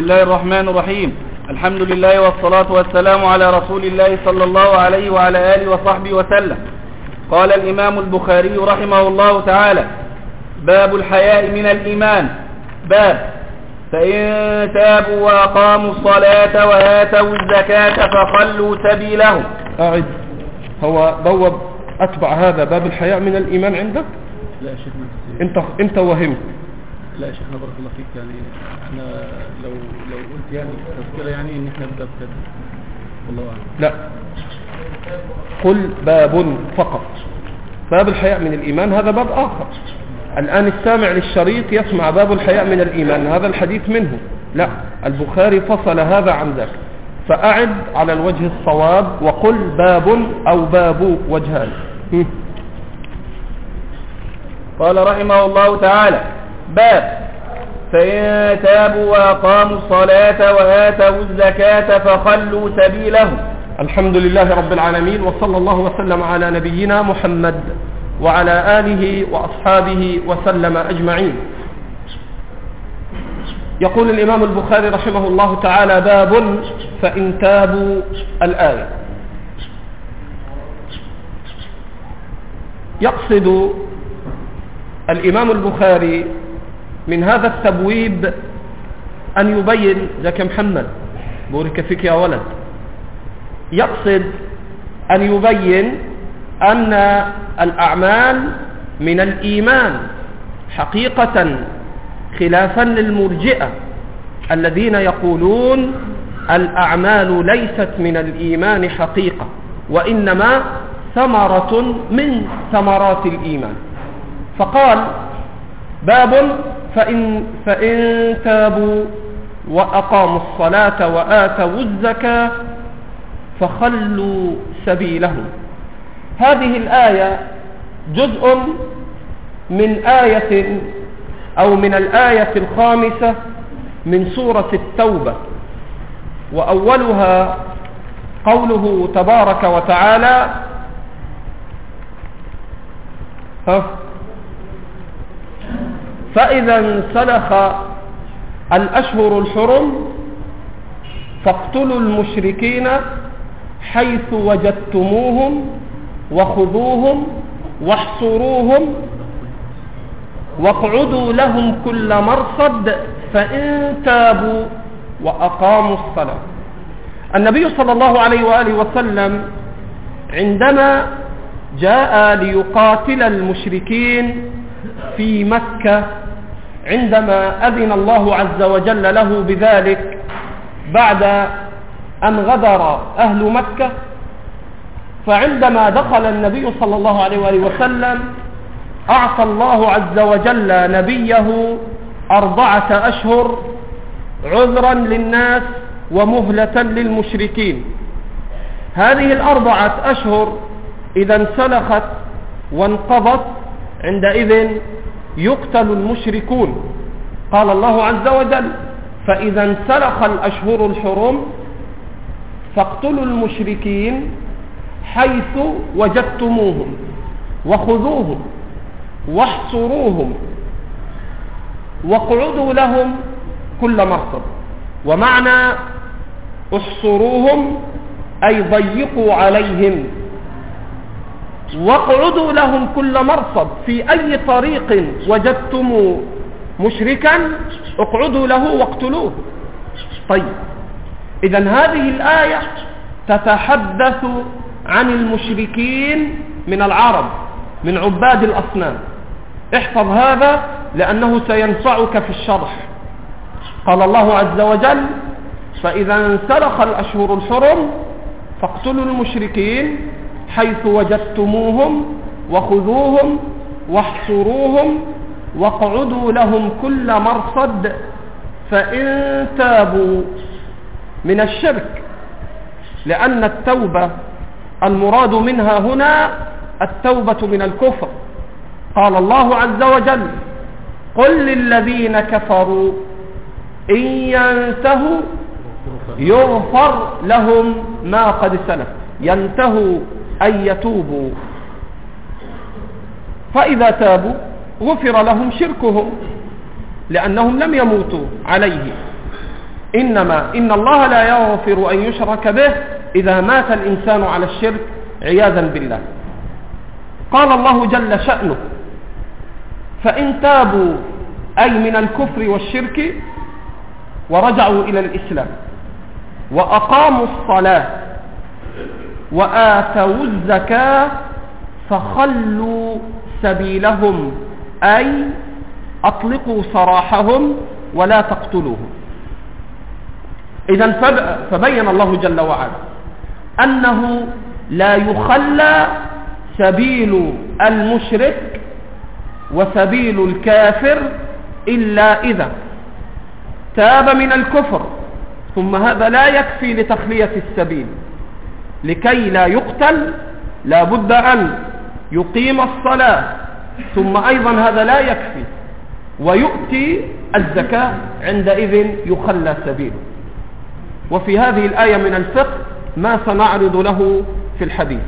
الله الرحمن الرحيم. الحمد لله والصلاة والسلام على رسول الله صلى الله عليه وعلى آله وصحبه وسلم. قال الإمام البخاري رحمه الله تعالى: باب الحياء من الإيمان. باب فإن تابوا وأقاموا الصلاة وآتوا الزكاة فخلوا سبيلهم. أعد. هو بوب أتبع هذا باب الحياء من الإيمان عندك؟ لا يا شيخنا، أنت وهمت. لا يا شيخنا بارك الله فيك، يعني احنا لو قلت يعني تذكرة يعني ان احنا نبدأ بكده والله أعلم. لا، قل باب فقط. باب الحياء من الإيمان هذا باب آخر. الآن السامع للشريط يسمع باب الحياء من الإيمان، هذا الحديث منه. لا، البخاري فصل هذا عن ذاك، فأعد على الوجه الصواب وقل باب أو باب وجهان. قال رحمه الله تعالى: باب فإن تابوا وأقاموا الصلاة وآتوا الزكاة فخلوا سبيلهم. الحمد لله رب العالمين، وصلى الله وسلم على نبينا محمد وعلى آله وأصحابه وسلم أجمعين. يقول الإمام البخاري رحمه الله تعالى: باب فإن تابوا. الآية يقصد الإمام البخاري من هذا التبويب أن يبين، ذاك محمد بورك فيك يا ولد، يقصد أن يبين أن الأعمال من الإيمان حقيقة، خلافا للمرجئة الذين يقولون الأعمال ليست من الإيمان حقيقة، وإنما ثمرة من ثمرات الإيمان. فقال: باب فإن تابوا وأقاموا الصلاة وآتوا الزكاة فخلوا سبيلهم. هذه الآية جزء من آية أو من الآية الخامسة من سورة التوبة، وأولها قوله تبارك وتعالى: فإذا انسلخ الأشهر الحرم فاقتلوا المشركين حيث وجدتموهم وخذوهم واحصروهم واقعدوا لهم كل مرصد فإن تابوا وأقاموا الصلاة. النبي صلى الله عليه وآله وسلم عندما جاء ليقاتل المشركين في مكة، عندما أذن الله عز وجل له بذلك بعد أن غدر أهل مكة، فعندما دخل النبي صلى الله عليه وآله وسلم أعطى الله عز وجل نبيه 4 أشهر عذرا للناس ومهلة للمشركين. هذه 4 أشهر إذا انسلخت وانقضت عندئذ يقتل المشركون. قال الله عز وجل: فإذا انسلخ الأشهر الحرم فاقتلوا المشركين حيث وجدتموهم وخذوهم واحصروهم واقعدوا لهم كل مرصد. ومعنى احصروهم أي ضيقوا عليهم، واقعدوا لهم كل مرصد، في أي طريق وجدتم مشركا اقعدوا له واقتلوه. طيب، إذن هذه الآية تتحدث عن المشركين من العرب، من عباد الأصنام. احفظ هذا لأنه سينفعك في الشرح. قال الله عز وجل: فإذا انسلخ الأشهر الحرم فاقتلوا المشركين حيث وجدتموهم وخذوهم واحصروهم واقعدوا لهم كل مرصد فإن تابوا من الشرك، لأن التوبة المراد منها هنا التوبة من الكفر. قال الله عز وجل: قل للذين كفروا إن ينتهوا يغفر لهم ما قد سلف. ينتهوا أن يتوبوا، فإذا تابوا غفر لهم شركهم لأنهم لم يموتوا عليه. إنما إن الله لا يغفر أن يشرك به إذا مات الإنسان على الشرك عياذا بالله. قال الله جل شأنه: فإن تابوا أي من الكفر والشرك ورجعوا إلى الإسلام وأقاموا الصلاة وآتوا الزكاة فخلوا سبيلهم أي أطلقوا سراحهم ولا تقتلوهم. إذن فبين الله جل وعلا أنه لا يخلى سبيل المشرك وسبيل الكافر إلا إذا تاب من الكفر، ثم هذا لا يكفي لتخلية السبيل، لكي لا يقتل لا بد أن يقيم الصلاة، ثم أيضا هذا لا يكفي ويؤتي الزكاة، عندئذ يخلى سبيله. وفي هذه الآية من الفقه ما سنعرض له في الحديث.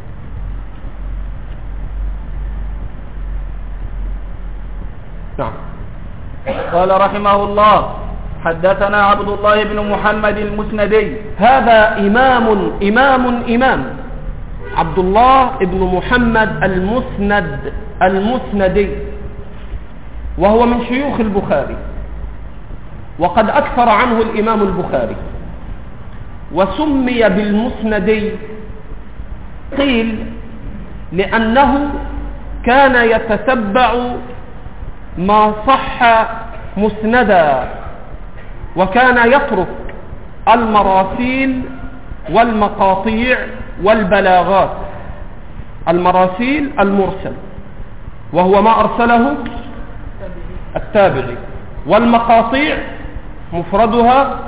نعم. قال رحمه الله: حدثنا عبد الله بن محمد المسندي. هذا إمام عبد الله بن محمد المسندي، وهو من شيوخ البخاري، وقد أكثر عنه الإمام البخاري، وسمي بالمسندي قيل لأنه كان يتتبع ما صح مسندا، وكان يترك المراسيل والمقاطيع والبلاغات. المراسيل المرسل وهو ما أرسله التابعي، والمقاطيع مفردها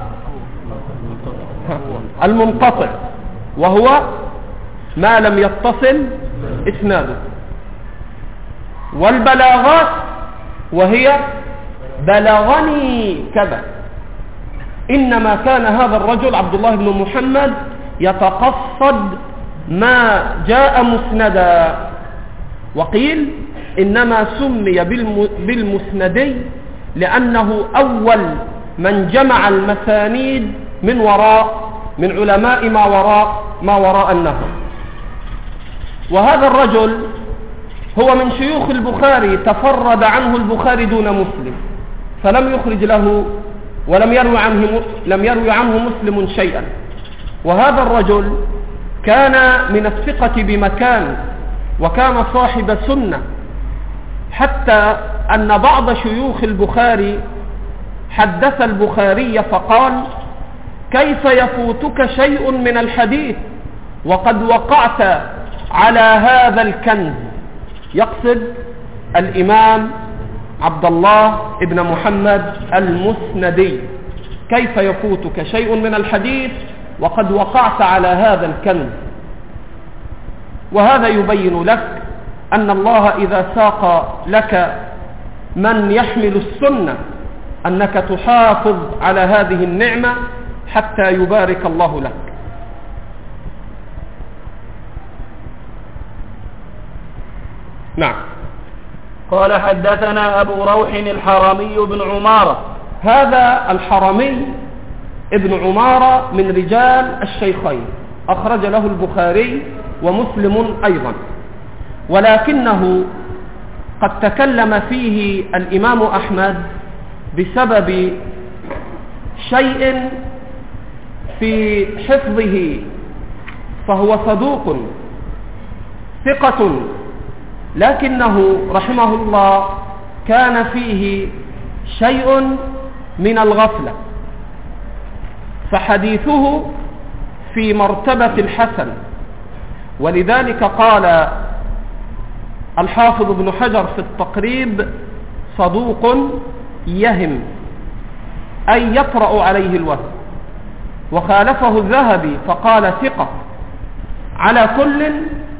المنقطع وهو ما لم يتصل إسناده، والبلاغات وهي بلغني كذا. إنما كان هذا الرجل عبد الله بن محمد يتقصد ما جاء مسندا، وقيل إنما سمي بالمسندي لأنه أول من جمع المسانيد من علماء ما وراء النهر. وهذا الرجل هو من شيوخ البخاري، تفرد عنه البخاري دون مسلم، فلم يخرج له ولم يروي عنه مسلم شيئا. وهذا الرجل كان من الثقة بمكان، وكان صاحب سنة، حتى أن بعض شيوخ البخاري حدث البخاري فقال: كيف يفوتك شيء من الحديث وقد وقعت على هذا الكنز؟ يقصد الإمام عبد الله ابن محمد المسندي. كيف يفوتك شيء من الحديث وقد وقعت على هذا الكنز؟ وهذا يبين لك أن الله إذا ساق لك من يحمل السنة أنك تحافظ على هذه النعمة حتى يبارك الله لك. نعم. قال: حدثنا أبو روح الحرمي بن عمارة. هذا الحرمي ابن عمارة من رجال الشيخين، أخرج له البخاري ومسلم أيضا، ولكنه قد تكلم فيه الإمام أحمد بسبب شيء في حفظه، فهو صدوق ثقة، لكنه رحمه الله كان فيه شيء من الغفلة، فحديثه في مرتبة الحسن. ولذلك قال الحافظ ابن حجر في التقريب: صدوق يهم، أي يطرأ عليه الوهم. وخالفه الذهبي فقال ثقة. على كل،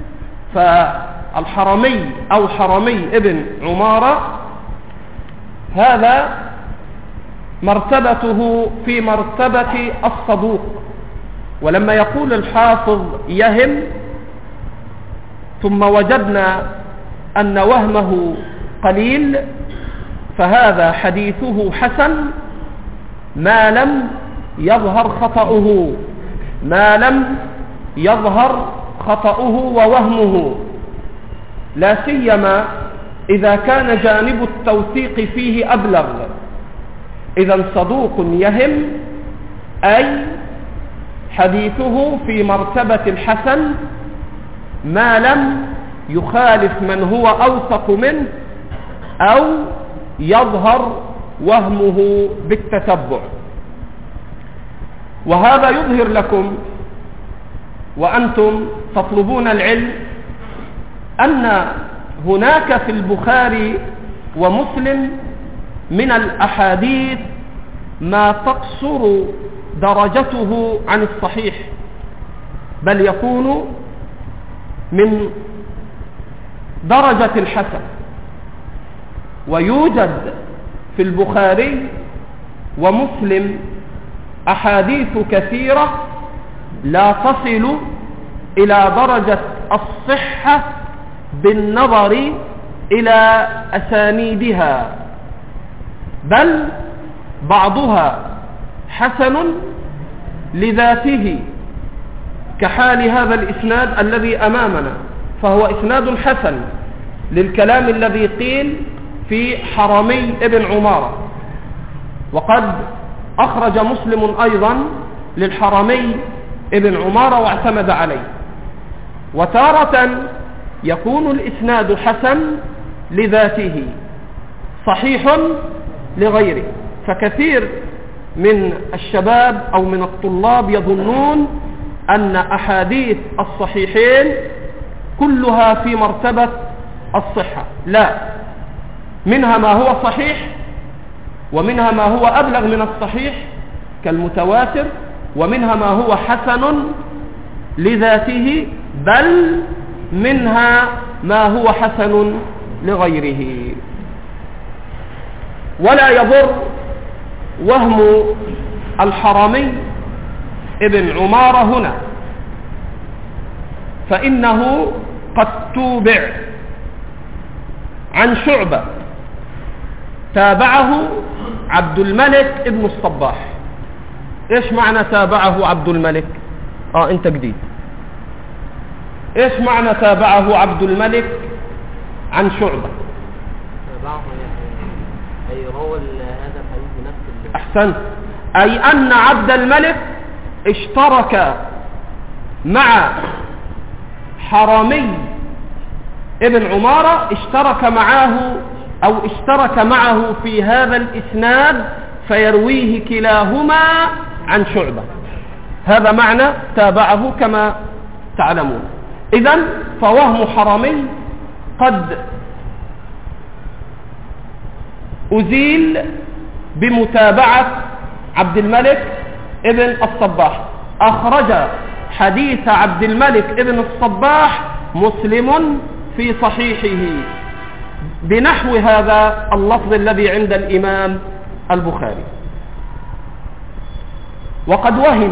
فالحرمي أو حرمي ابن عمارة هذا مرتبته في مرتبة الصدوق. ولما يقول الحافظ يهم ثم وجدنا أن وهمه قليل، فهذا حديثه حسن ما لم يظهر خطأه، ما لم يظهر خطأه ووهمه، لا سيما إذا كان جانب التوثيق فيه أبلغ. إذا صدوق يهم، أي حديثه في مرتبة الحسن ما لم يخالف من هو أوثق منه أو يظهر وهمه بالتتبع. وهذا يظهر لكم وأنتم تطلبون العلم أن هناك في البخاري ومسلم من الأحاديث ما تقصر درجته عن الصحيح، بل يكون من درجة الحسن. ويوجد في البخاري ومسلم أحاديث كثيرة لا تصل إلى درجة الصحة بالنظر إلى أسانيدها، بل بعضها حسن لذاته، كحال هذا الإسناد الذي أمامنا، فهو إسناد حسن للكلام الذي قيل في حرمي ابن عمارة. وقد أخرج مسلم أيضا للحرمي ابن عمارة واعتمد عليه. وتارة يكون الإسناد حسن لذاته صحيح لغيره. فكثير من الشباب أو من الطلاب يظنون أن أحاديث الصحيحين كلها في مرتبة الصحة. لا، منها ما هو صحيح ومنها ما هو أبلغ من الصحيح كالمتواتر، ومنها ما هو حسن لذاته، بل منها ما هو حسن لغيره. ولا يضر وهم الحرمي ابن عمارة هنا، فإنه قد توبع عن شعبة، تابعه عبد الملك ابن الصباح. ايش معنى تابعه عبد الملك؟ انت جديد. ايش معنى تابعه عبد الملك عن شعبة؟ تابعه أي روى هذا الحديث بنفس أحسنت، أي أن عبد الملك اشترك مع حرمي ابن عمارة، اشترك معه في هذا الإسناد، فيرويه كلاهما عن شعبة. هذا معنى تابعه كما تعلمون. إذن فوهم حرمي قد أزيل بمتابعة عبد الملك ابن الصباح. أخرج حديث عبد الملك ابن الصباح مسلم في صحيحه بنحو هذا اللفظ الذي عند الإمام البخاري. وقد وهم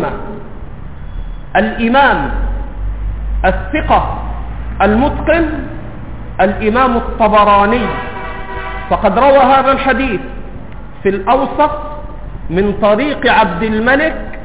الإمام الثقة المتقن الإمام الطبراني، فقد روى هذا الحديث في الأوسط من طريق عبد الملك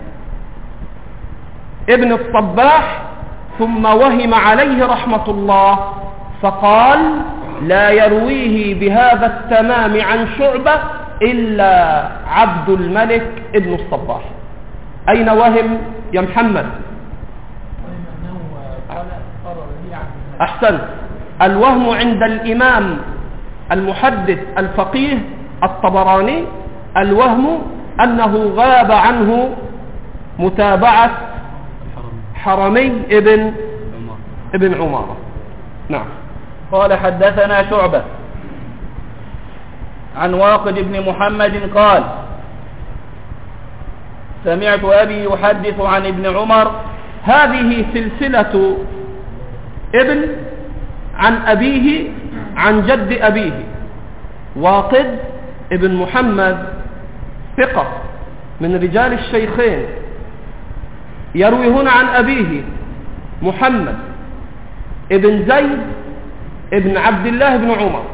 ابن الصباح، ثم وهم عليه رحمة الله فقال لا يرويه بهذا التمام عن شعبة إلا عبد الملك ابن الصباح. أين وهم يا محمد؟ أحسن، الوهم عند الإمام المحدث الفقيه الطبراني، الوهم أنه غاب عنه متابعة حرمي ابن عمارة. نعم. قال حدثنا شعبة عن واقد بن محمد قال سمعت أبي يحدث عن ابن عمر. هذه سلسلة ابن عن أبيه عن جد أبيه. واقد ابن محمد ثقة من رجال الشيخين، يروي هنا عن أبيه محمد ابن زيد ابن عبد الله بن عمر.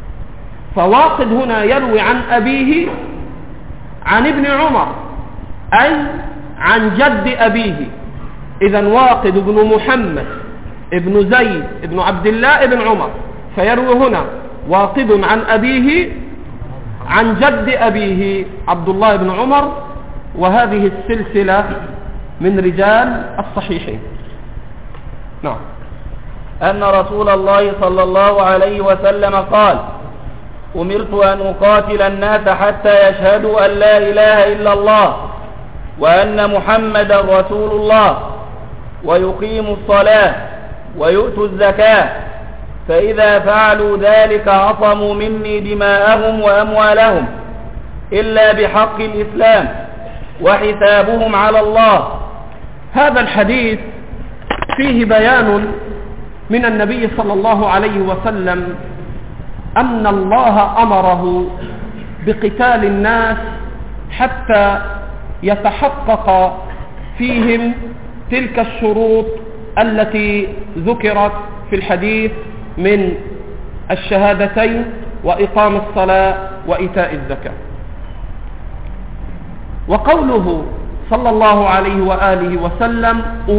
فواقد هنا يروي عن أبيه عن ابن عمر، أي عن جد أبيه. إذن واقد بن محمد ابن زيد ابن عبد الله ابن عمر، فيروي هنا واقد عن أبيه عن جد أبيه عبد الله بن عمر، وهذه السلسلة من رجال الصحيحين. نعم. أن رسول الله صلى الله عليه وسلم قال: أمرت أن أقاتل الناس حتى يشهدوا أن لا إله إلا الله وأن محمدا رسول الله ويقيموا الصلاة ويؤتوا الزكاة، فإذا فعلوا ذلك عصموا مني دماءهم وأموالهم إلا بحق الإسلام وحسابهم على الله. هذا الحديث فيه بيان من النبي صلى الله عليه وسلم أن الله أمره بقتال الناس حتى يتحقق فيهم تلك الشروط التي ذكرت في الحديث من الشهادتين وإقام الصلاة وإيتاء الزكاة. وقوله صلى الله عليه وآله وسلم: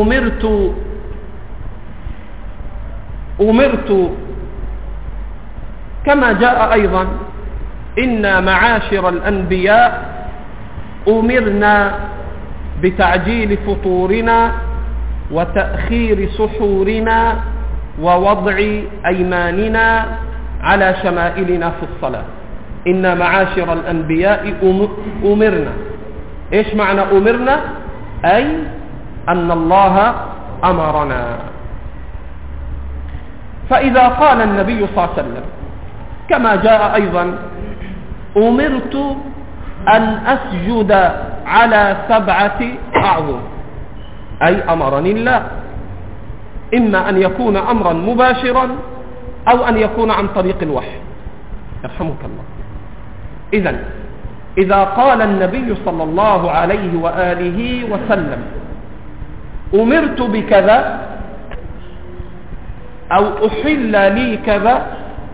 أمرت كما جاء أيضا: إنا معاشر الأنبياء أمرنا بتعجيل فطورنا وتأخير سحورنا ووضع أيماننا على شمائلنا في الصلاة. إنا معاشر الأنبياء أمرنا. إيش معنى أمرنا؟ أي أن الله أمرنا. فإذا قال النبي صلى الله عليه وسلم كما جاء أيضا: أمرت أن أسجد على 7 أعظم، أي أمرني الله، إما أن يكون أمرا مباشرا أو أن يكون عن طريق الوحي. يرحمك الله. إذن إذا قال النبي صلى الله عليه وآله وسلم: أمرت بكذا أو أحل لي كذا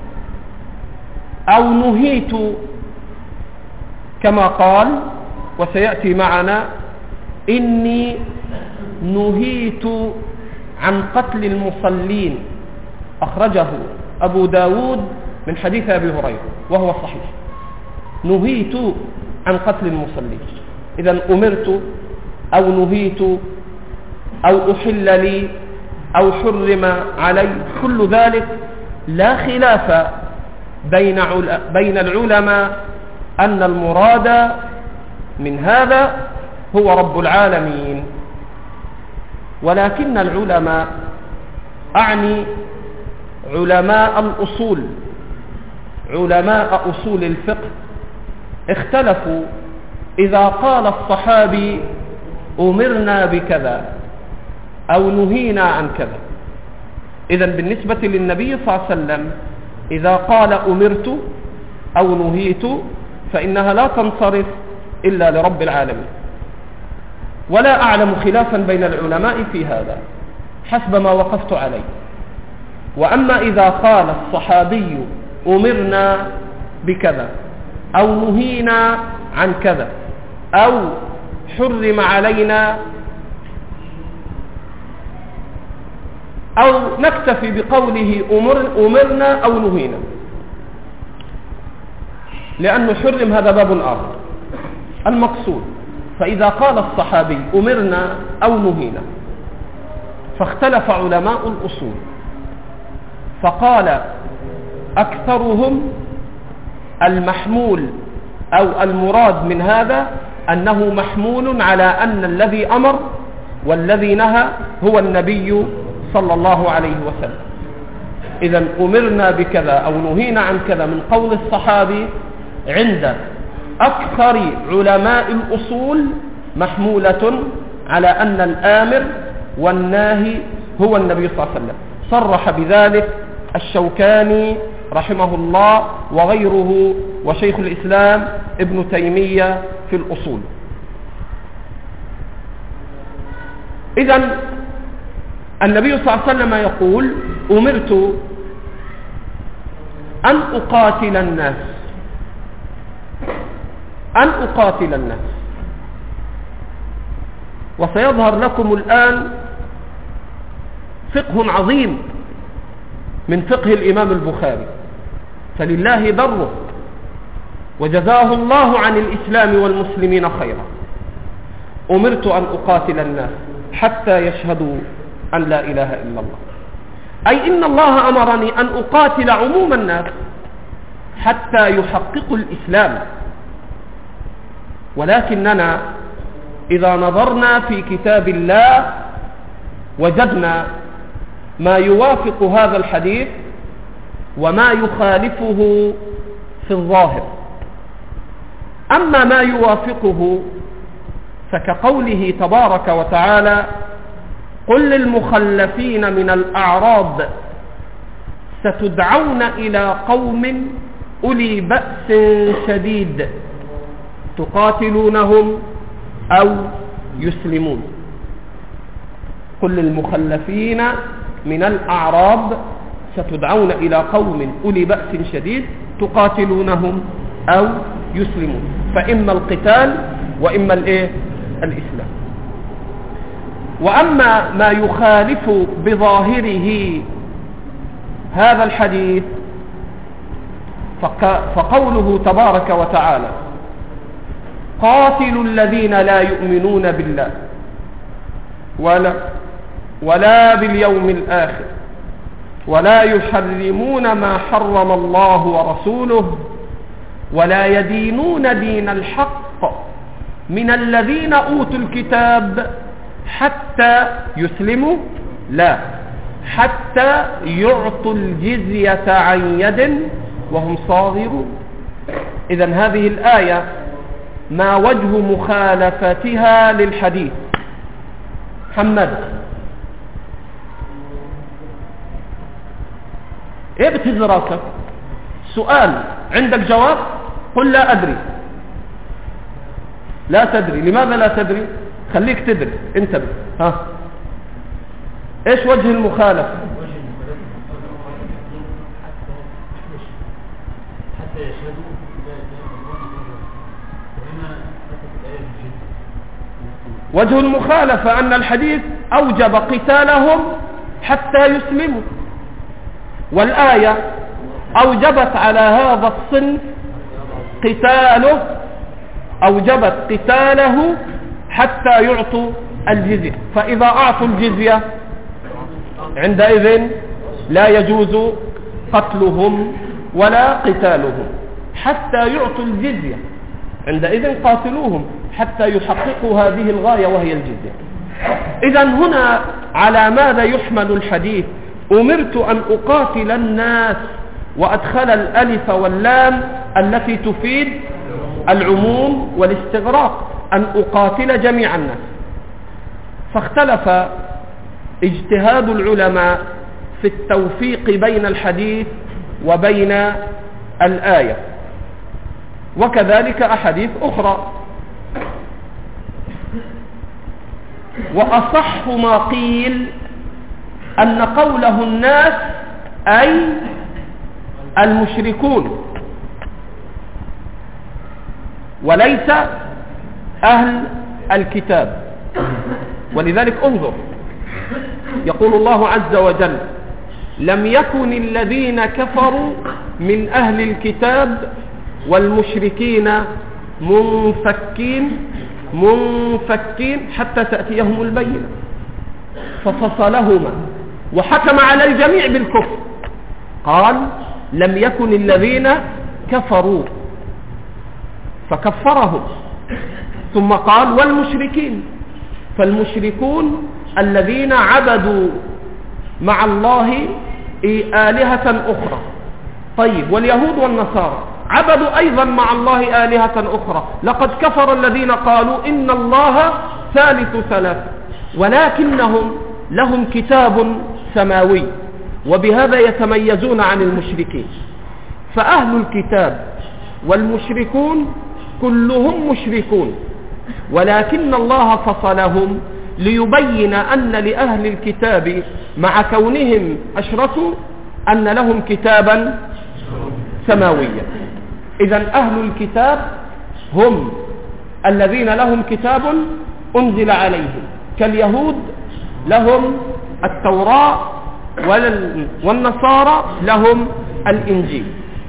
أو نهيت، كما قال وسيأتي معنا: إني نهيت عن قتل المصلين، أخرجه أبو داود من حديث أبي هريرة وهو صحيح. نهيت عن قتل المصلين. إذن أمرت أو نهيت أو أحل لي أو حرم علي، كل ذلك لا خلاف بين العلماء أن المراد من هذا هو رب العالمين. ولكن العلماء، أعني علماء الأصول، علماء أصول الفقه، اختلفوا إذا قال الصحابي: أمرنا بكذا أو نهينا عن كذا. إذن بالنسبة للنبي صلى الله عليه وسلم إذا قال أمرت أو نهيت فإنها لا تنصرف إلا لرب العالمين. ولا أعلم خلافا بين العلماء في هذا حسب ما وقفت عليه. وأما إذا قال الصحابي: أمرنا بكذا أو نهينا عن كذا أو حرم علينا، أو نكتفي بقوله أمرنا أو نهينا، لأنه حرم هذا باب آخر. المقصود فإذا قال الصحابي: أمرنا أو نهينا، فاختلف علماء الأصول، فقال أكثرهم المحمول أو المراد من هذا أنه محمول على أن الذي أمر والذي نهى هو النبي صلى الله عليه وسلم. إذن أمرنا بكذا أو نهينا عن كذا من قول الصحابي عند أكثر علماء الأصول محمولة على أن الآمر والناهي هو النبي صلى الله عليه وسلم. صرح بذلك الشوكاني رحمه الله وغيره وشيخ الإسلام ابن تيمية في الأصول. إذن النبي صلى الله عليه وسلم يقول: أمرت أن أقاتل الناس، أن أقاتل الناس. وسيظهر لكم الآن فقه عظيم من فقه الإمام البخاري، فلله دره وجزاه الله عن الإسلام والمسلمين خيرا. أمرت أن أقاتل الناس حتى يشهدوا أن لا إله إلا الله، أي إن الله أمرني أن أقاتل عموم الناس حتى يحققوا الإسلام. ولكننا إذا نظرنا في كتاب الله وجدنا ما يوافق هذا الحديث وما يخالفه في الظاهر. أما ما يوافقه فكقوله تبارك وتعالى: قل للمخلفين من الأعراب ستدعون إلى قوم أولي بأس شديد تقاتلونهم أو يسلمون. قل للمخلفين من الأعراب ستدعون إلى قوم أولي بأس شديد تقاتلونهم أو يسلمون، فإما القتال وإما الإسلام. وأما ما يخالف بظاهره هذا الحديث فقوله تبارك وتعالى: قاتلوا الذين لا يؤمنون بالله ولا باليوم الآخر ولا يحرمون ما حرم الله ورسوله ولا يدينون دين الحق من الذين أوتوا الكتاب حتى يسلموا، لا، حتى يعطوا الجزية عن يد وهم صاغرون. إذن هذه الآية ما وجه مخالفتها للحديث؟ محمد، ايه بتهز راسك؟ سؤال عندك جواب؟ قل لا أدري. لا تدري. لماذا لا تدري؟ خليك تدري، انتبه. ها، ايش وجه المخالفة؟ حتى يشهدوا وجه المخالفة أن الحديث أوجب قتالهم حتى يسلموا، والآية أوجبت على هذا الصنف قتاله، أوجبت قتاله حتى يعطوا الجزية. فإذا أعطوا الجزية عندئذ لا يجوز قتلهم ولا قتالهم حتى يعطوا الجزية، عندئذ قاتلوهم حتى يحققوا هذه الغاية وهي الجزية. إذن هنا على ماذا يحمل الحديث؟ أمرت أن أقاتل الناس، وأدخل الألف واللام التي تفيد العموم والاستغراق، أن أقاتل جميع الناس. فاختلف اجتهاد العلماء في التوفيق بين الحديث وبين الآية، وكذلك أحاديث أخرى. وأصح ما قيل أن قوله الناس أي المشركون وليس أهل الكتاب. ولذلك انظر، يقول الله عز وجل: لم يكن الذين كفروا من أهل الكتاب والمشركين منفكين حتى تأتيهم البينة، ففصلهما وحكم على الجميع بالكفر. قال: لم يكن الذين كفروا فكفرهم، ثم قال: والمشركين، فالمشركون الذين عبدوا مع الله آلهة أخرى. طيب، واليهود والنصارى عبدوا أيضا مع الله آلهة أخرى. لقد كفر الذين قالوا إن الله ثالث ثلاثة، ولكنهم لهم كتاب سماوي، وبهذا يتميزون عن المشركين. فأهل الكتاب والمشركون كلهم مشركون، ولكن الله فصلهم ليبين أن لأهل الكتاب مع كونهم أشركوا أن لهم كتابا سماويا. إذن أهل الكتاب هم الذين لهم كتاب أنزل عليهم، كاليهود لهم التوراة والنصارى لهم الإنجيل.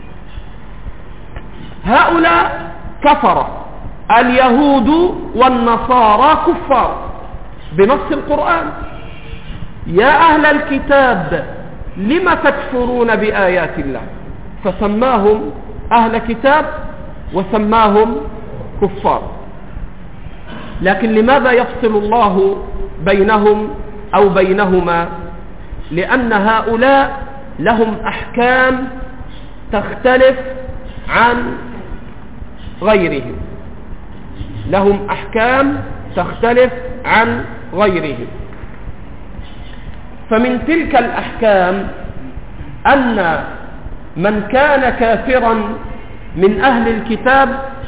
هؤلاء كفر، اليهود والنصارى كفار بنص القرآن. يا أهل الكتاب لم تكفرون بآيات الله؟ فسماهم أهل كتاب وسماهم كفار. لكن لماذا يفصل الله بينهم أو بينهما؟ لأن هؤلاء لهم أحكام تختلف عن غيرهم، لهم أحكام تختلف عن غيرهم. فمن تلك الأحكام أن من كان كافرا من أهل الكتاب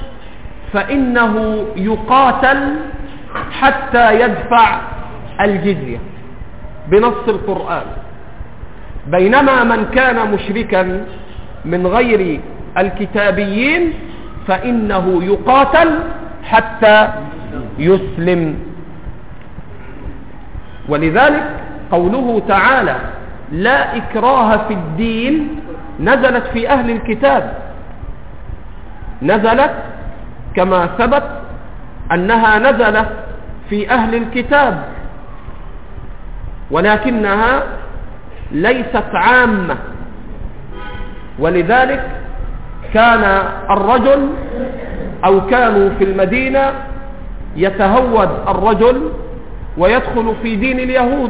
فإنه يقاتل حتى يدفع الجزية بنص القرآن، بينما من كان مشركا من غير الكتابيين فإنه يقاتل حتى يسلم. ولذلك قوله تعالى لا إكراه في الدين نزلت في أهل الكتاب، نزلت كما ثبت أنها نزلت في أهل الكتاب، ولكنها ليست عامة. ولذلك كان الرجل أو كانوا في المدينة يتهود الرجل ويدخل في دين اليهود،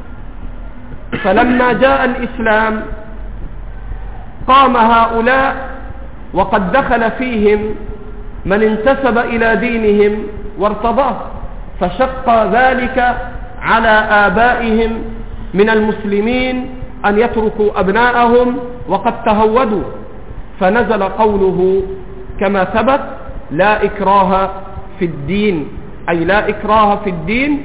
فلما جاء الإسلام قام هؤلاء وقد دخل فيهم من انتسب إلى دينهم وارتضاه، فشق ذلك على آبائهم من المسلمين أن يتركوا أبناءهم وقد تهودوا، فنزل قوله كما ثبت لا إكراه في الدين، أي لا إكراه في الدين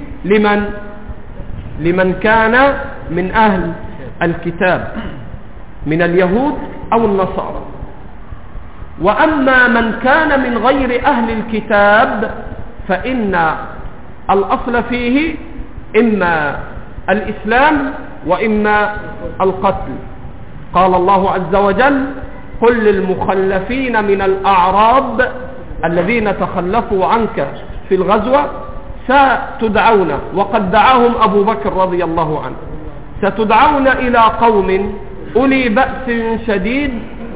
لمن كان من أهل الكتاب من اليهود أو النصارى. وأما من كان من غير أهل الكتاب فإن الأصل فيه إما الإسلام وإما القتل. قال الله عز وجل قل للمخلفين من الأعراب الذين تخلفوا عنك في الغزوة ستدعون، وقد دعاهم أبو بكر رضي الله عنه، ستدعون إلى قوم أولي بأس شديد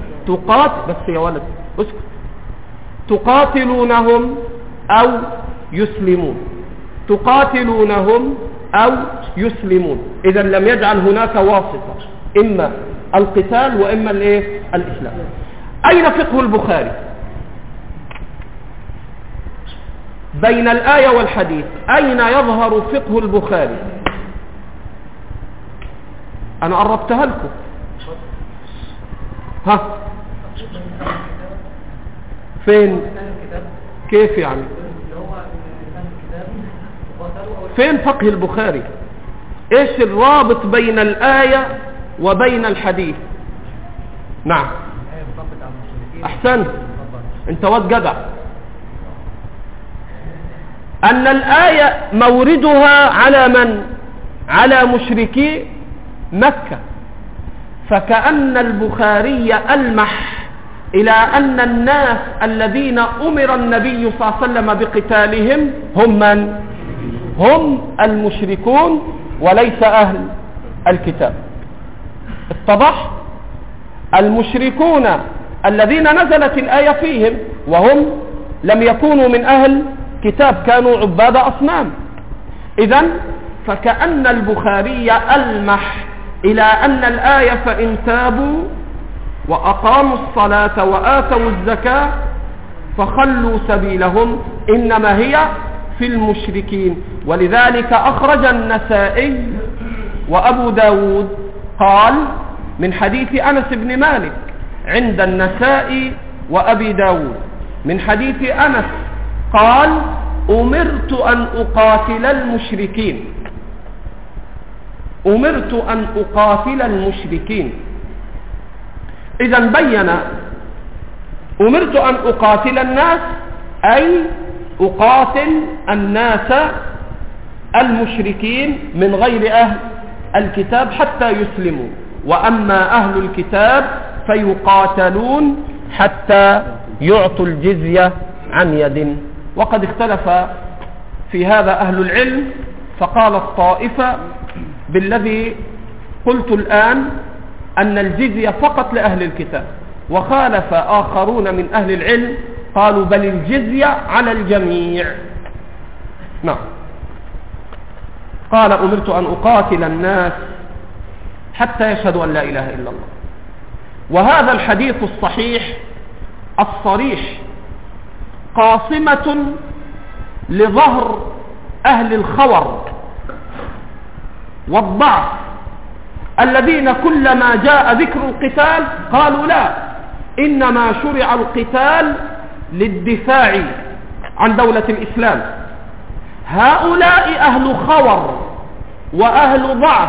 تقاتلونهم أو يسلمون، تقاتلونهم أو يسلمون. إذا لم يجعل هناك واسطة، إما القتال وإما الإسلام. أين فقه البخاري بين الآية والحديث؟ أين يظهر فقه البخاري؟ أنا قربتها لكم. ها فين؟ كيف يعني؟ فين فقه البخاري؟ ايش الرابط بين الآية وبين الحديث؟ نعم احسنت، انت واد جدع. ان الآية موردها على من؟ على مشركي مكة، فكأن البخاري ألمح إلى أن الناس الذين أمر النبي صلى الله عليه وسلم بقتالهم هم من؟ هم المشركون وليس أهل الكتاب. اتضح؟ المشركون الذين نزلت الآية فيهم وهم لم يكونوا من أهل كتاب، كانوا عباد أصنام. إذن فكأن البخاري ألمح إلى أن الآية فإن تابوا وأقاموا الصلاة وآتوا الزكاة فخلوا سبيلهم إنما هي في المشركين. ولذلك أخرج النسائي وأبو داود قال من حديث أنس بن مالك عند النسائي وأبي داود من حديث أنس قال أمرت أن أقاتل المشركين، أمرت أن أقاتل المشركين. إذن بين أمرت أن أقاتل الناس أي أقاتل الناس المشركين من غير أهل الكتاب حتى يسلموا، وأما أهل الكتاب فيقاتلون حتى يعطوا الجزية عن يد. وقد اختلف في هذا أهل العلم، فقال الطائفة بالذي قلت الآن أن الجزية فقط لأهل الكتاب، وخالف آخرون من أهل العلم قالوا بل الجزية على الجميع. نعم. قال أمرت أن أقاتل الناس حتى يشهدوا أن لا إله إلا الله. وهذا الحديث الصحيح الصريح قاصمة لظهر أهل الخور والضعف الذين كلما جاء ذكر القتال قالوا لا، إنما شرع القتال للدفاع عن دولة الإسلام. هؤلاء أهل خور وأهل ضعف،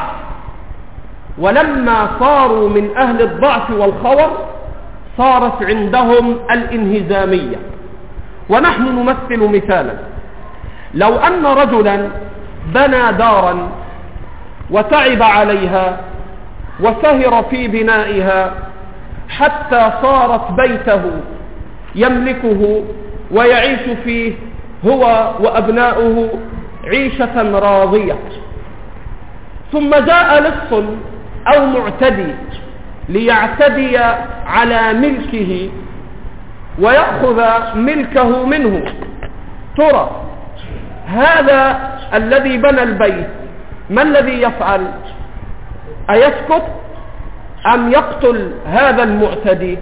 ولما صاروا من أهل الضعف والخور صارت عندهم الانهزامية. ونحن نمثل مثالا، لو أن رجلا بنى دارا وتعب عليها وسهر في بنائها حتى صارت بيته يملكه ويعيش فيه هو وأبناؤه عيشة راضية، ثم جاء لص أو معتدي ليعتدي على ملكه ويأخذ ملكه منه، ترى هذا الذي بنى البيت ما الذي يفعل؟ أيسكت أم يقتل هذا المعتدي؟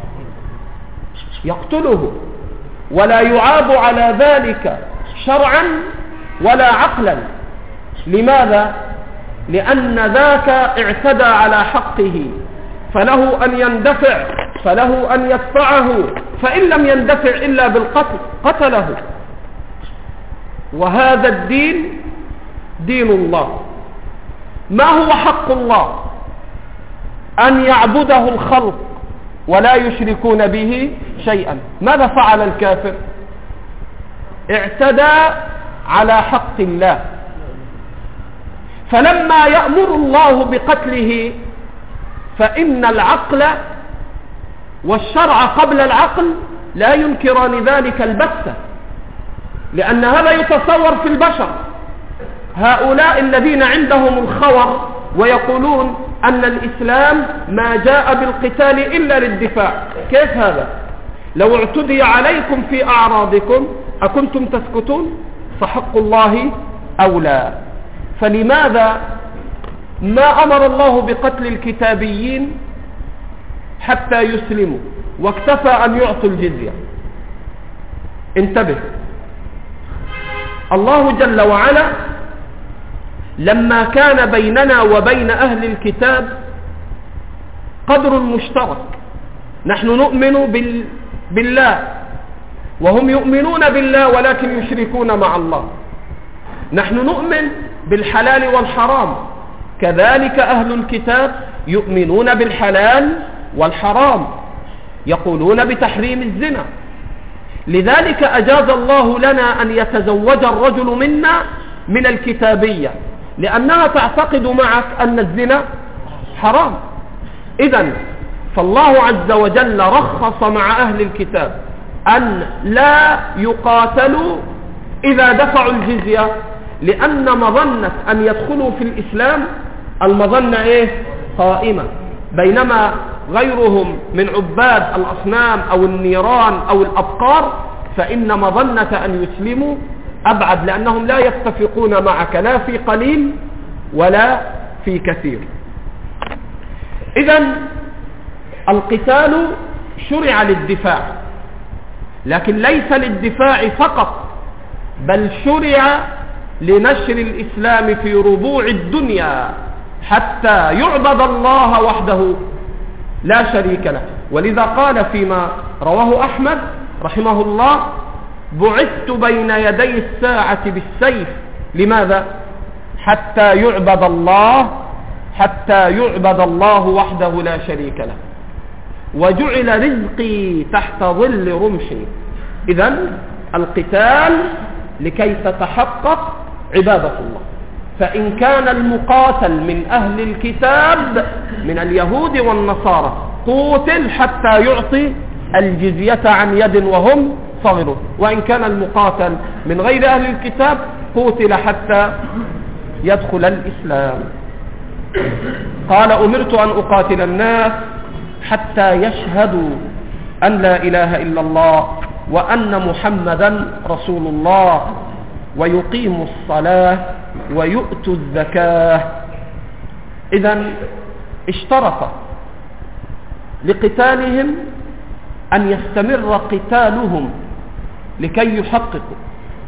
يقتله، ولا يعاب على ذلك شرعا ولا عقلا. لماذا؟ لأن ذاك اعتدى على حقه، فله أن يندفع، فله أن يدفعه، فإن لم يندفع إلا بالقتل قتله. وهذا الدين دين الله. ما هو حق الله؟ أن يعبده الخلق ولا يشركون به شيئا. ماذا فعل الكافر؟ اعتدى على حق الله، فلما يأمر الله بقتله فإن العقل والشرع قبل العقل لا ينكران ذلك البتة، لأن هذا يتصور في البشر. هؤلاء الذين عندهم الخور ويقولون أن الإسلام ما جاء بالقتال إلا للدفاع، كيف هذا؟ لو اعتدي عليكم في أعراضكم أكنتم تسكتون؟ فحق الله أولى. فلماذا ما أمر الله بقتل الكتابيين حتى يسلموا واكتفى أن يعطوا الجزية؟ انتبه، الله جل وعلا لما كان بيننا وبين أهل الكتاب قدر مشترك، نحن نؤمن بالله وهم يؤمنون بالله ولكن يشركون مع الله، نحن نؤمن بالحلال والحرام، كذلك أهل الكتاب يؤمنون بالحلال والحرام، يقولون بتحريم الزنا. لذلك أجاز الله لنا أن يتزوج الرجل منا من الكتابية، لأنها تعتقد معك أن الزنا حرام. إذن فالله عز وجل رخص مع أهل الكتاب أن لا يقاتلوا إذا دفعوا الجزية، لأن مظنة أن يدخلوا في الإسلام المظنة قائمة، بينما غيرهم من عباد الأصنام أو النيران أو الأبقار فإن مظنة أن يسلموا أبعد، لأنهم لا يتفقون معك لا في قليل ولا في كثير. إذن القتال شرع للدفاع، لكن ليس للدفاع فقط، بل شرع لنشر الإسلام في ربوع الدنيا حتى يعبد الله وحده لا شريك له. ولذا قال فيما رواه أحمد رحمه الله: بعثت بين يدي الساعة بالسيف. لماذا؟ حتى يعبد الله وحده لا شريك له، وجعل رزقي تحت ظل رمحي. إذن القتال لكي تتحقق عبادة الله. فإن كان المقاتل من أهل الكتاب من اليهود والنصارى قوتل حتى يعطي الجزية عن يد وهم صغرون، وإن كان المقاتل من غير أهل الكتاب قوتل حتى يدخل الإسلام. قال أمرت أن أقاتل الناس حتى يشهدوا أن لا إله إلا الله وأن محمدا رسول الله ويقيموا الصلاة ويؤتوا الزكاة. إذن اشترط لقتالهم أن يستمر قتالهم لكي يحققوا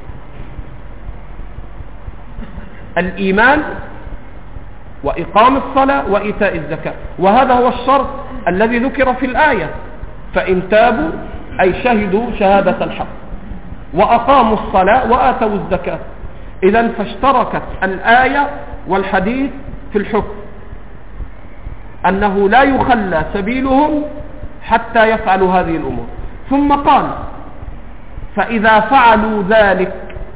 الإيمان وإقام الصلاة وإيتاء الزكاة، وهذا هو الشرط الذي ذكر في الآية: فإن تابوا أي شهدوا شهادة الحق وأقاموا الصلاة وآتوا الزكاة. إذن فاشتركت الآية والحديث في الحكم أنه لا يخلى سبيلهم حتى يفعلوا هذه الأمور. ثم قال: فإذا فعلوا ذلك،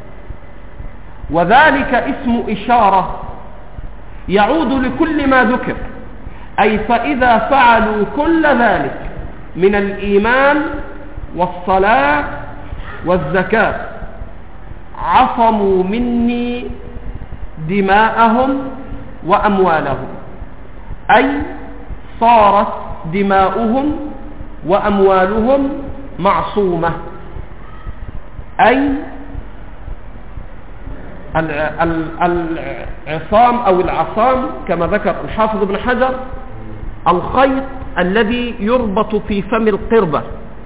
وذلك اسم إشارة يعود لكل ما ذكر، أي فإذا فعلوا كل ذلك من الإيمان والصلاة والزكاة عصموا مني دماءهم وأموالهم، أي صارت دماؤهم وأموالهم معصومة. أي العصام أو العصام كما ذكر الحافظ ابن حجر الخيط الذي يربط في فم القربة،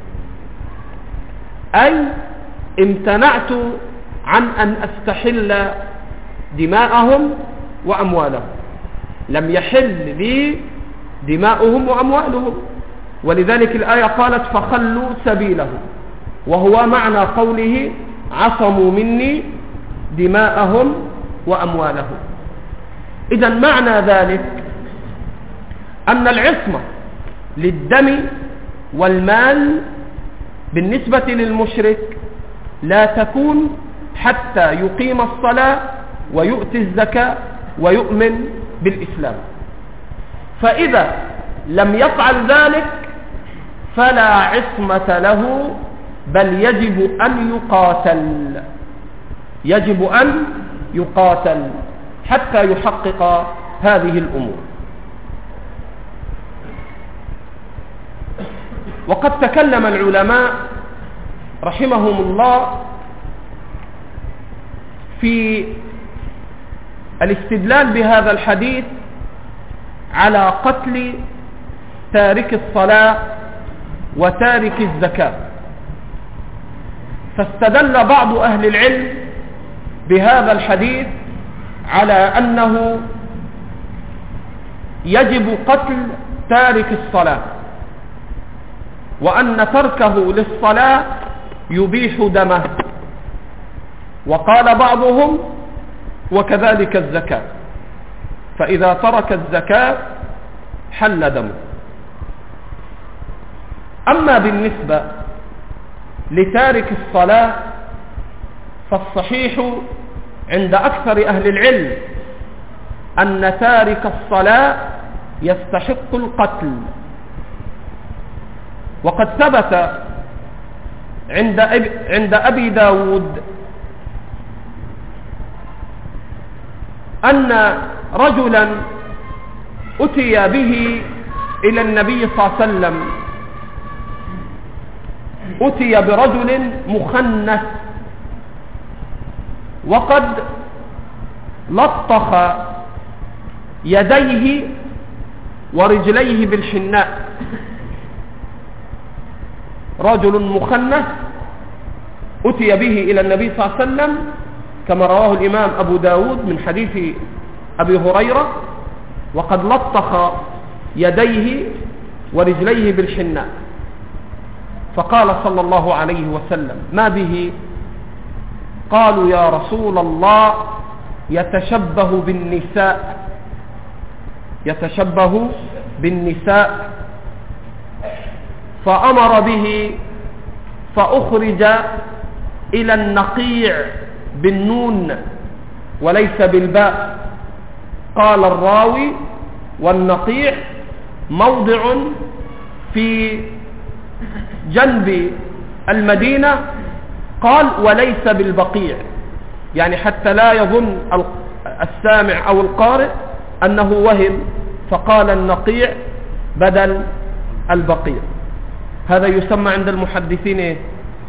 أي امتنعت عن أن أستحل دماءهم وأموالهم، لم يحل لي دماؤهم وأموالهم. ولذلك الآية قالت: فخلوا سبيلهم، وهو معنى قوله: عصموا مني دماءهم وأموالهم. إذن معنى ذلك أن العصمة للدم والمال بالنسبة للمشرك لا تكون حتى يقيم الصلاة ويؤتي الزكاة ويؤمن بالإسلام. فإذا لم يفعل ذلك فلا عصمة له، بل يجب أن يقاتل، يجب أن يقاتل حتى يحقق هذه الأمور. وقد تكلم العلماء رحمهم الله في الاستدلال بهذا الحديث على قتل تارك الصلاة وتارك الزكاة، فاستدل بعض أهل العلم بهذا الحديث على أنه يجب قتل تارك الصلاة، وأن تركه للصلاة يبيح دمه. وقال بعضهم: وكذلك الزكاة، فإذا ترك الزكاة حل دمه. أما بالنسبة لتارك الصلاة فالصحيح عند أكثر أهل العلم أن تارك الصلاة يستحق القتل. وقد ثبت عند أبي داود أن رجلا أتي به إلى النبي صلى الله عليه وسلم، أتي برجل مخنث وقد لطخ يديه ورجليه بالحناء. رجل مخنث أتي به إلى النبي صلى الله عليه وسلم كما رواه الإمام أبو داود من حديث أبي هريرة، وقد لطخ يديه ورجليه بالحناء. فقال صلى الله عليه وسلم: ما به؟ قالوا: يا رسول الله يتشبه بالنساء، يتشبه بالنساء. فأمر به فأخرج إلى النقيع بالنون وليس بالباء. قال الراوي والنقيع موضع في جنب المدينة، قال وليس بالبقيع، يعني حتى لا يظن السامع أو القارئ أنه وهم، فقال النقيع بدل البقيع. هذا يسمى عند المحدثين ايه؟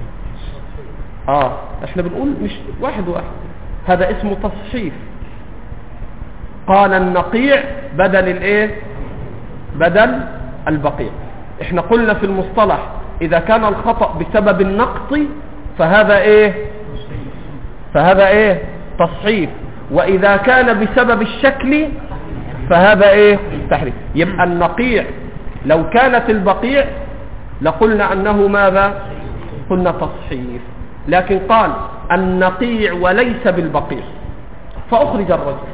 احنا بنقول مش واحد، هذا اسمه تصحيف. قال النقيع بدل الايه؟ بدل البقيع. احنا قلنا في المصطلح اذا كان الخطأ بسبب النقص فهذا ايه؟ فهذا ايه؟ تصحيف. واذا كان بسبب الشكل فهذا ايه؟ تحريف. يبقى النقيع لو كانت البقيع لقلنا انه ماذا؟ قلنا تصحيف. لكن قال النقيع وليس بالبقيع، فاخرج الرجل،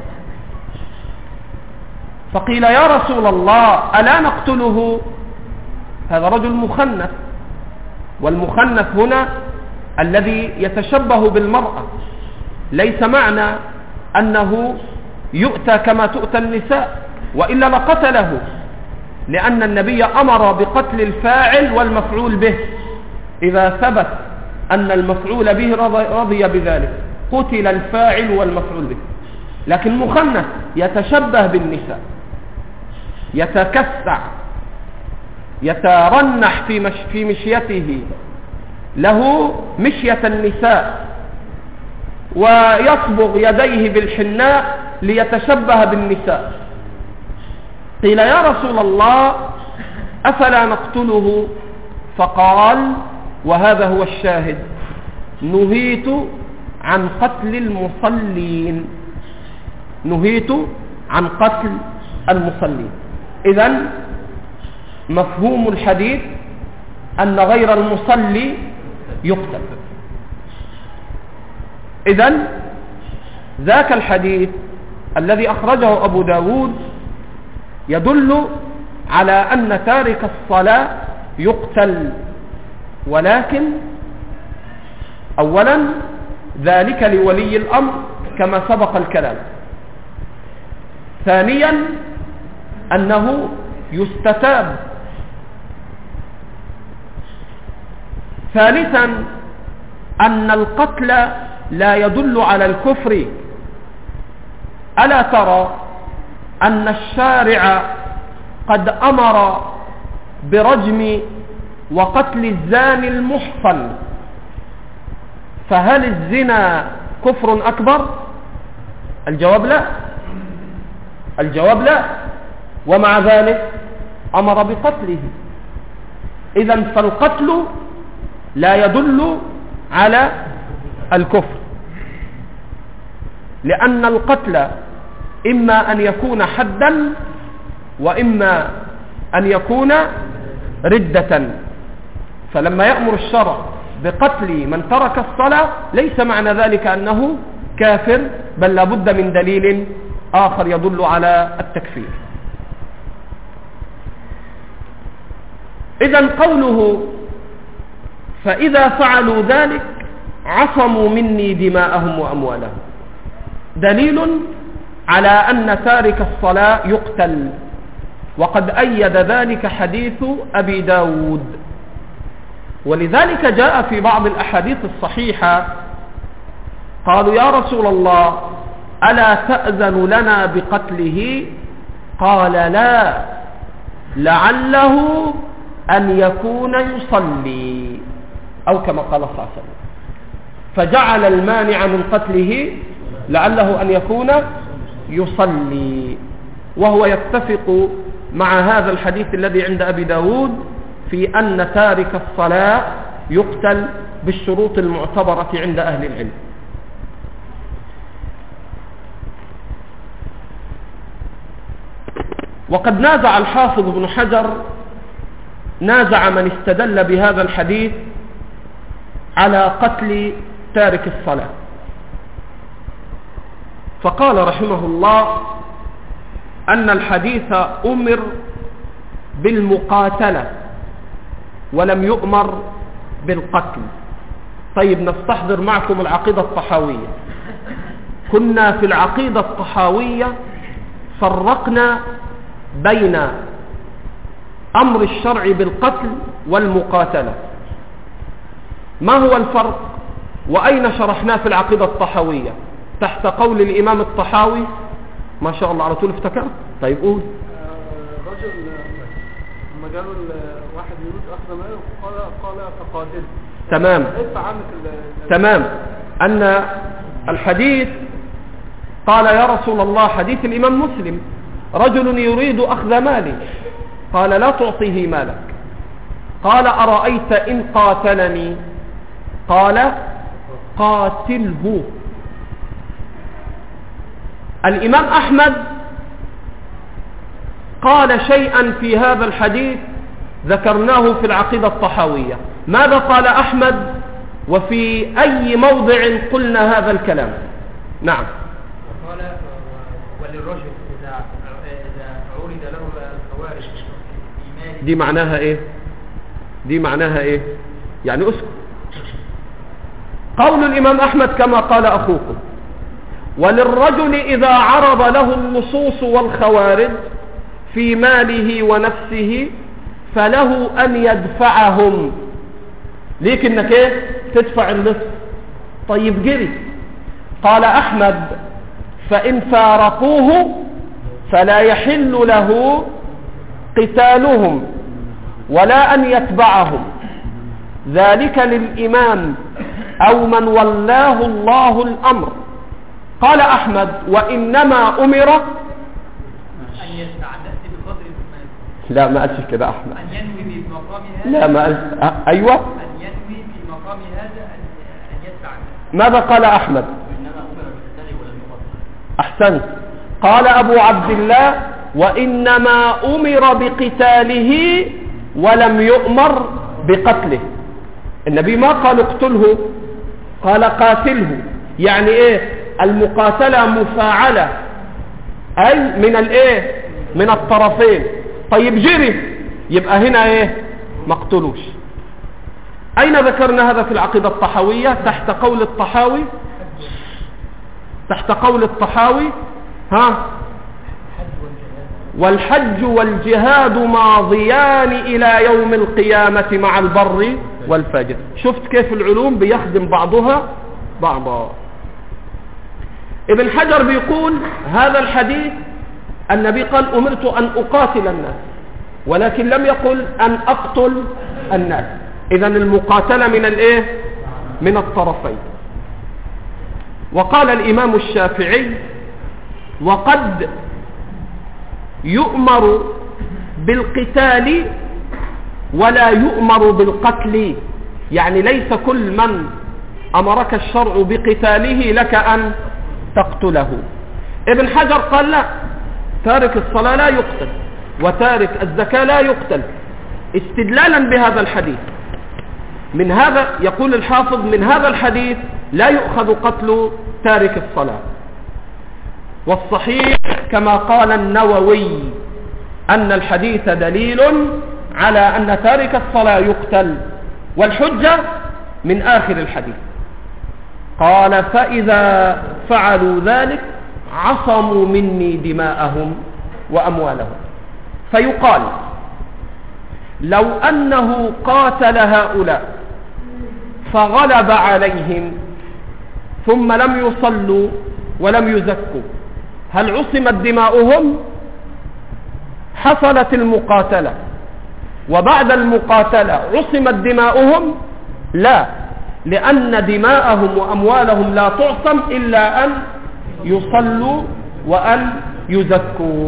فقيل يا رسول الله ألا نقتله؟ هذا رجل مخنث، والمخنث هنا الذي يتشبه بالمرأة، ليس معنى أنه يؤتى كما تؤتى النساء، وإلا لقتله، لأن النبي أمر بقتل الفاعل والمفعول به. إذا ثبت أن المفعول به رضي بذلك قتل الفاعل والمفعول به. لكن مخنث يتشبه بالنساء، يتكسع، يترنح في مشيته، له مشية النساء، ويصبغ يديه بالحناء ليتشبه بالنساء. قيل يا رسول الله أفلا نقتله؟ فقال، وهذا هو الشاهد: نهيت عن قتل المصلين، نهيت عن قتل المصلين. إذن مفهوم الحديث أن غير المصلي يقتل. إذن ذاك الحديث الذي أخرجه أبو داود يدل على أن تارك الصلاة يقتل، ولكن أولا ذلك لولي الأمر كما سبق الكلام، ثانيا أنه يستتاب، ثالثا أن القتل لا يدل على الكفر. ألا ترى أن الشارع قد أمر برجم وقتل الزاني المحصن، فهل الزنا كفر أكبر؟ الجواب لا، الجواب لا، ومع ذلك أمر بقتله. إذن فالقتل لا يدل على الكفر، لأن القتل إما أن يكون حدا وإما أن يكون ردة. فلما يأمر الشرع بقتل من ترك الصلاة ليس معنى ذلك أنه كافر، بل لابد من دليل آخر يدل على التكفير. إذن قوله فإذا فعلوا ذلك عصموا مني دماءهم وأموالهم دليل على أن تارك الصلاة يقتل، وقد أيد ذلك حديث أبي داود. ولذلك جاء في بعض الأحاديث الصحيحة قالوا يا رسول الله ألا تأذن لنا بقتله؟ قال لا، لعله أن يكون يصلي، أو كما قال صلى الله عليه وسلم، فجعل المانع من قتله لعله أن يكون يصلي، وهو يتفق مع هذا الحديث الذي عند أبي داود في أن تارك الصلاة يقتل بالشروط المعتبرة عند أهل العلم. وقد نازع الحافظ ابن حجر، نازع من استدل بهذا الحديث على قتل تارك الصلاة، فقال رحمه الله أن الحديث أمر بالمقاتلة ولم يؤمر بالقتل. طيب نستحضر معكم العقيدة الطحاوية. كنا في العقيدة الطحاوية فرقنا بين أمر الشرع بالقتل والمقاتلة. ما هو الفرق؟ وأين شرحناه في العقيدة الطحاوية؟ تحت قول الإمام الطحاوي. ما شاء الله على طول افتكر. طيب قول. رجل لما قالوا واحد يريد أخذ ماله قال فقاتل. تمام تمام. أن الحديث قال يا رسول الله، حديث الإمام مسلم، رجل يريد أخذ مالي، قال لا تعطيه مالك. قال أرأيت إن قاتلني؟ قال قاتله. الإمام أحمد قال شيئا في هذا الحديث ذكرناه في العقيدة الطحاوية. ماذا قال أحمد وفي أي موضع قلنا هذا الكلام؟ نعم. قال وللرجل إذا عرض له الخوارج في ماله. دي معناها إيه؟ دي معناها إيه؟ يعني أسكت. قول الإمام أحمد كما قال أخوكم: وللرجل إذا عرض له اللصوص والخوارج في ماله ونفسه فله أن يدفعهم. ليك إنك إيه؟ تدفع اللص. طيب جري. قال أحمد: فإن فارقوه فلا يحل له قتالهم ولا أن يتبعهم، ذلك للإمام أو من ولاه الله الأمر. قال أحمد: وإنما أمر أن يتعدى بقدر لا ما قالش كده أحمد. أن ينوي في مقام هذا. لا ما قالش. أيوة. أن ينوي في مقام هذا أن يتعدى. ماذا قال أحمد؟ وإنما أمر بالقتال ولم يقتل. أحسنت. قال أبو عبد الله: وإنما أمر بقتاله ولم يؤمر بقتله. النبي ما قال اقتله، قال قاتله. يعني ايه؟ المقاتلة مفاعلة، اي من الايه؟ من الطرفين. طيب جري، يبقى هنا ايه؟ مقتلوش. اين ذكرنا هذا في العقيدة الطحاوية؟ تحت قول الطحاوي. تحت قول الطحاوي ها: والحج والجهاد ماضيان إلى يوم القيامة مع البر والفجر. شفت كيف العلوم بيخدم بعضها بعضا. ابن حجر بيقول هذا الحديث النبي قال: أمرت أن أقاتل الناس، ولكن لم يقل أن أقتل الناس. إذن المقاتلة من الايه؟ من الطرفين. وقال الإمام الشافعي: وقد يؤمر بالقتال ولا يؤمر بالقتل. يعني ليس كل من أمرك الشرع بقتاله لك أن تقتله. ابن حجر قال لا، تارك الصلاة لا يقتل وتارك الزكاة لا يقتل، استدلالا بهذا الحديث. من هذا يقول الحافظ: من هذا الحديث لا يؤخذ قتل تارك الصلاة. والصحيح كما قال النووي أن الحديث دليل على أن تارك الصلاة يقتل، والحجة من آخر الحديث. قال: فإذا فعلوا ذلك عصموا مني دماءهم وأموالهم. فيقال: لو أنه قاتل هؤلاء فغلب عليهم ثم لم يصلوا ولم يزكوا، هل عصمت دماؤهم؟ حصلت المقاتلة وبعد المقاتلة عصمت دماؤهم؟ لا، لأن دماءهم وأموالهم لا تعصم إلا أن يصلوا وأن يزكوا.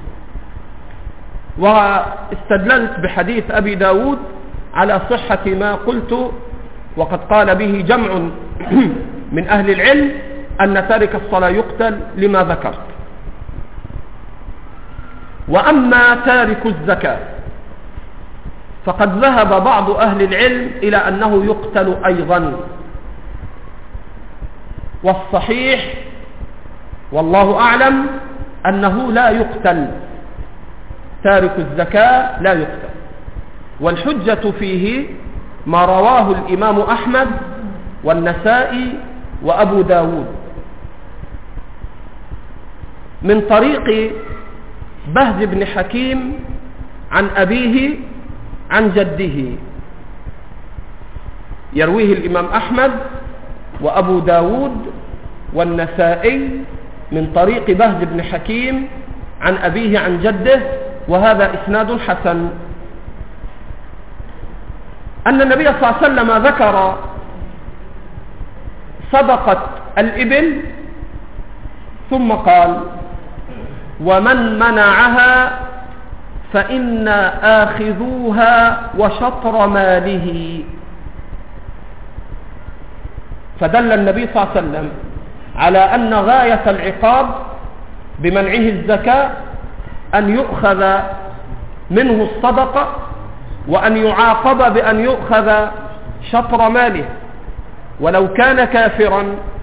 واستدللت بحديث أبي داود على صحة ما قلت، وقد قال به جمع من أهل العلم أن تارك الصلاة يقتل لما ذكرت. وأما تارك الزكاة فقد ذهب بعض أهل العلم إلى أنه يقتل أيضا، والصحيح والله أعلم أنه لا يقتل، تارك الزكاة لا يقتل. والحجة فيه ما رواه الإمام أحمد والنسائي وأبو داود من طريق بهز بن حكيم عن أبيه عن جده، يرويه الإمام أحمد وأبو داود والنسائي من طريق بهز بن حكيم عن أبيه عن جده، وهذا إسناد حسن. أن النبي صلى الله عليه وسلم ذكر صدقة الإبل ثم قال: ومن منعها فإنا آخذوها وشطر ماله. فدل النبي صلى الله عليه وسلم على أن غاية العقاب بمنعه الزكاة أن يؤخذ منه الصدقة، وأن يعاقب بأن يؤخذ شطر ماله، ولو كان كافرا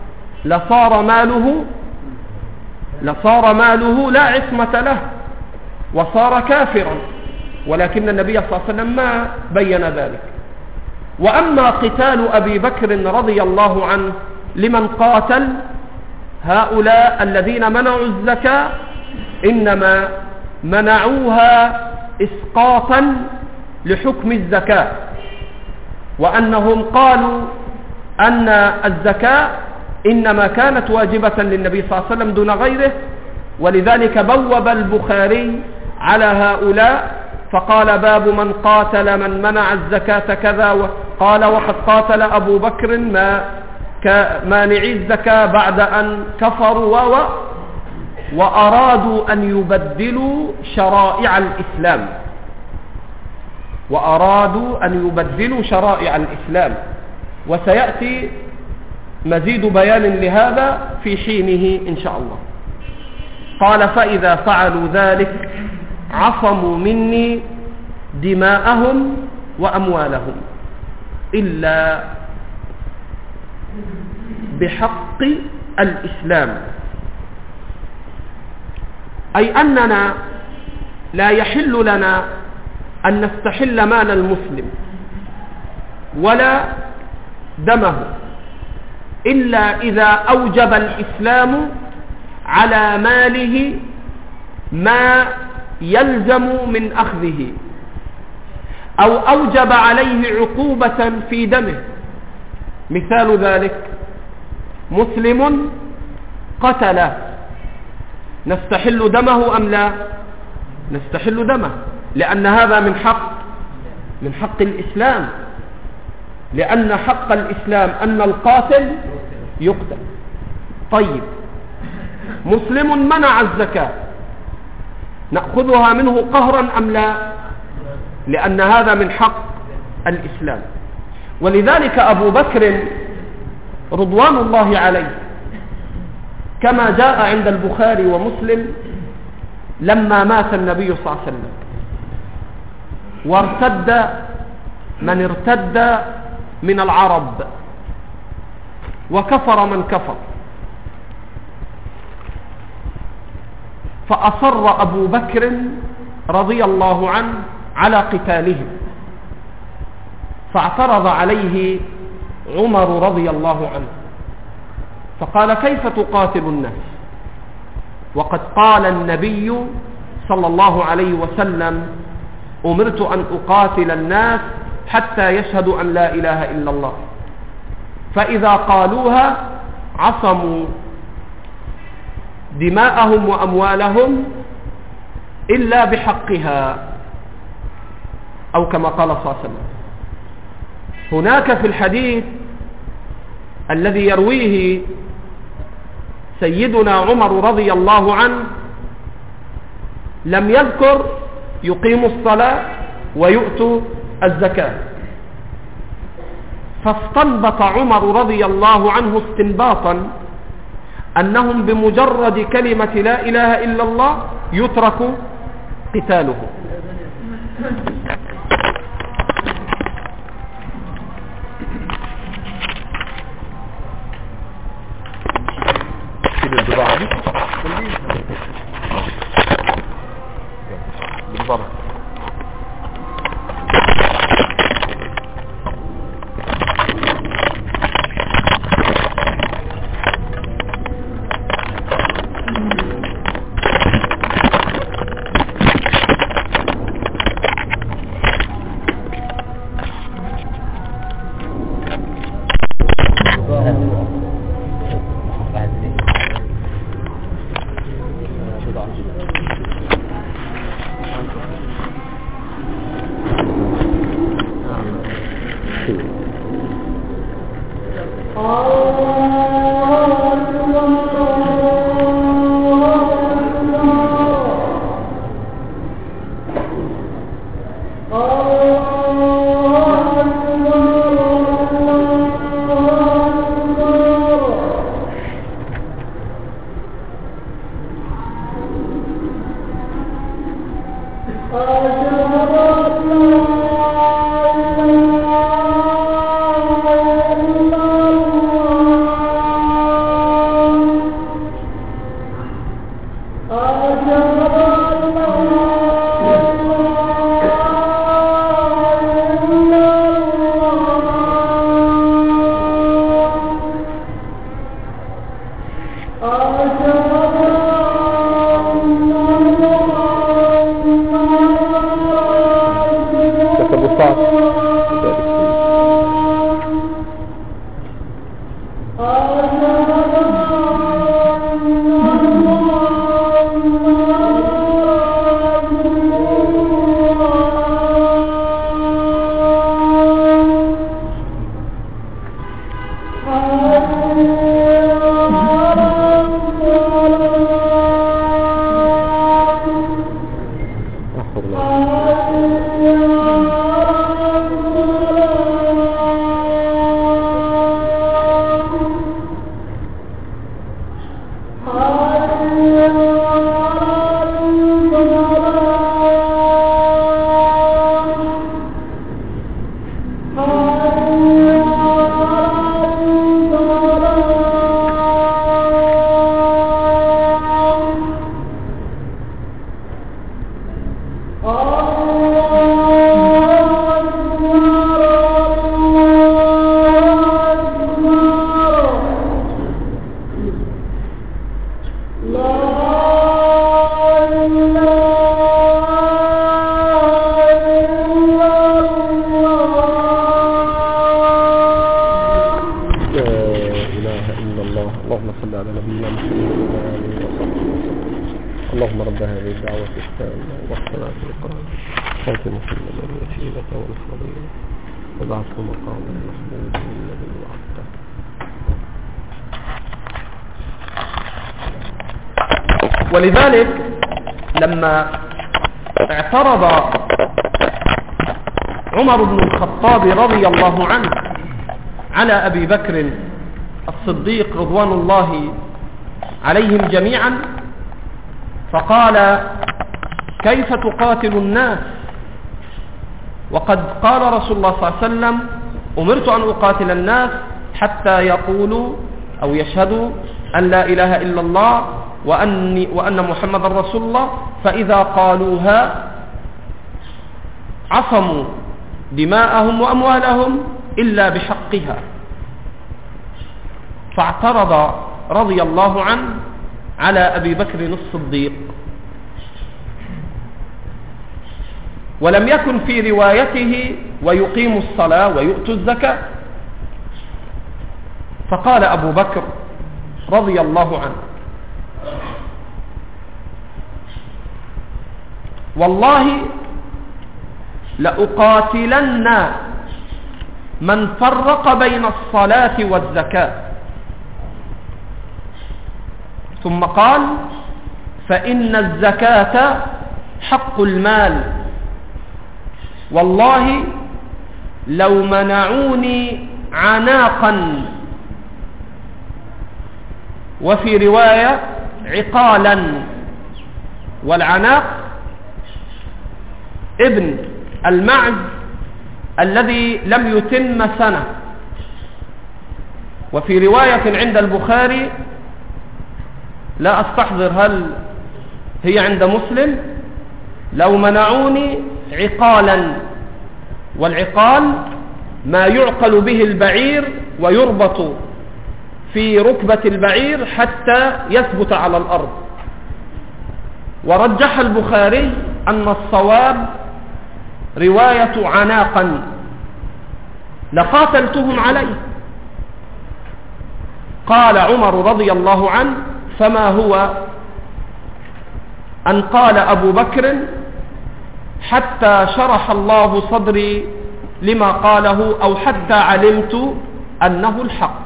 لصار ماله لا عصمة له وصار كافرا، ولكن النبي صلى الله عليه وسلم ما بين ذلك. وأما قتال أبي بكر رضي الله عنه لمن قاتل هؤلاء الذين منعوا الزكاة، إنما منعوها إسقاطا لحكم الزكاة، وأنهم قالوا أن الزكاة إنما كانت واجبة للنبي صلى الله عليه وسلم دون غيره، ولذلك بوب البخاري على هؤلاء فقال: باب من قاتل من منع الزكاة كذا، وقال: وقد قاتل أبو بكر مانعي الزكاة بعد أن كفروا وأرادوا أن يبدلوا شرائع الإسلام، وسيأتي مزيد بيان لهذا في حينه إن شاء الله. قال: فإذا فعلوا ذلك عصموا مني دماءهم وأموالهم إلا بحق الإسلام، أي أننا لا يحل لنا أن نستحل مال المسلم ولا دمه إلا إذا أوجب الإسلام على ماله ما يلزم من أخذه، أو أوجب عليه عقوبة في دمه. مثال ذلك: مسلم قتل، نستحل دمه أم لا؟ نستحل دمه، لأن هذا من حق الإسلام، لأن حق الإسلام أن القاتل يقتل. طيب، مسلم منع الزكاة، نأخذها منه قهرا أم لا؟ لأن هذا من حق الإسلام. ولذلك أبو بكر رضوان الله عليه كما جاء عند البخاري ومسلم لما مات النبي صلى الله عليه وسلم وارتد من ارتد من العرب وكفر من كفر، فأصر أبو بكر رضي الله عنه على قتالهم، فاعترض عليه عمر رضي الله عنه فقال: كيف تقاتل الناس وقد قال النبي صلى الله عليه وسلم: أمرت أن أقاتل الناس حتى يشهدوا أن لا إله إلا الله، فإذا قالوها عصموا دماءهم وأموالهم إلا بحقها، أو كما قال صلى الله عليه وسلم. هناك في الحديث الذي يرويه سيدنا عمر رضي الله عنه لم يذكر يقيموا الصلاة ويؤتوا الزكاة، فاستنبط عمر رضي الله عنه استنباطا أنهم بمجرد كلمة لا إله إلا الله يترك قتاله. اللهم رب هذه الدعوة التامة والصلاة القائمة آت محمدا الوسيلة والفضيلة وابعثه مقاما محمودا الذي وعدته. ولذلك لما اعترض عمر بن الخطاب رضي الله عنه على أبي بكر الصديق رضوان الله عليهم جميعا فقال: كيف تقاتل الناس وقد قال رسول الله صلى الله عليه وسلم: أمرت أن أقاتل الناس حتى يقولوا أو يشهدوا أن لا إله إلا الله وأن محمد رسول الله، فإذا قالوها عصموا دماءهم وأموالهم إلا بحقها. فاعترض رضي الله عنه على أبي بكر الصديق، ولم يكن في روايته ويقيم الصلاة ويؤتي الزكاة. فقال أبو بكر رضي الله عنه: والله لأقاتلن من فرق بين الصلاة والزكاة. ثم قال: فإن الزكاة حق المال، والله لو منعوني عناقا، وفي رواية عقالا، والعناق ابن المعز الذي لم يتم سنة. وفي رواية عند البخاري لا أستحضر هل هي عند مسلم: لو منعوني عقالا، والعقال ما يعقل به البعير ويربط في ركبة البعير حتى يثبت على الأرض. ورجح البخاري أن الصواب رواية عناقا، لقاتلتهم عليه. قال عمر رضي الله عنه: فما هو؟ أن قال أبو بكر: حتى شرح الله صدري لما قاله، أو حتى علمت أنه الحق.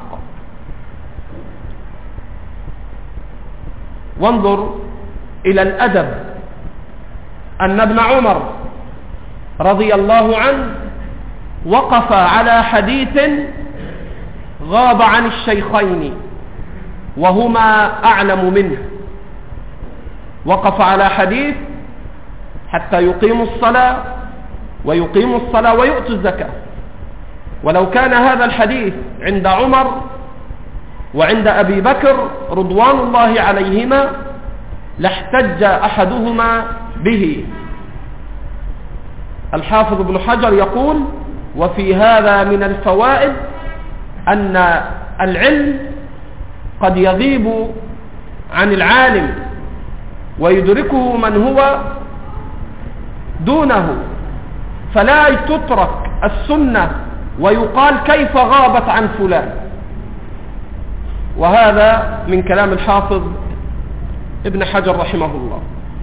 وانظر إلى الأدب أن ابن عمر رضي الله عنه وقف على حديث غاب عن الشيخين وهما أعلم منه. وقف على حديث حتى يقيموا الصلاة ويقيموا الصلاة ويؤتوا الزكاة. ولو كان هذا الحديث عند عمر وعند أبي بكر رضوان الله عليهما لاحتج أحدهما به. الحافظ ابن حجر يقول: وفي هذا من الفوائد أن العلم قد يغيب عن العالم ويدركه من هو دونه، فلا تترك السنة ويقال كيف غابت عن فلان. وهذا من كلام الحافظ ابن حجر رحمه الله.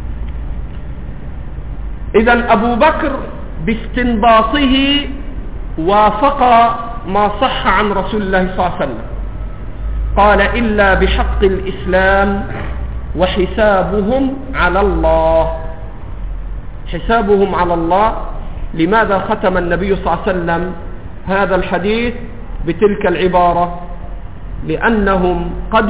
إذن أبو بكر باستنباطه وافق ما صح عن رسول الله صلى الله عليه وسلم، قال: إلا بحق الإسلام وحسابهم على الله. حسابهم على الله. لماذا ختم النبي صلى الله عليه وسلم هذا الحديث بتلك العبارة؟ لأنهم قد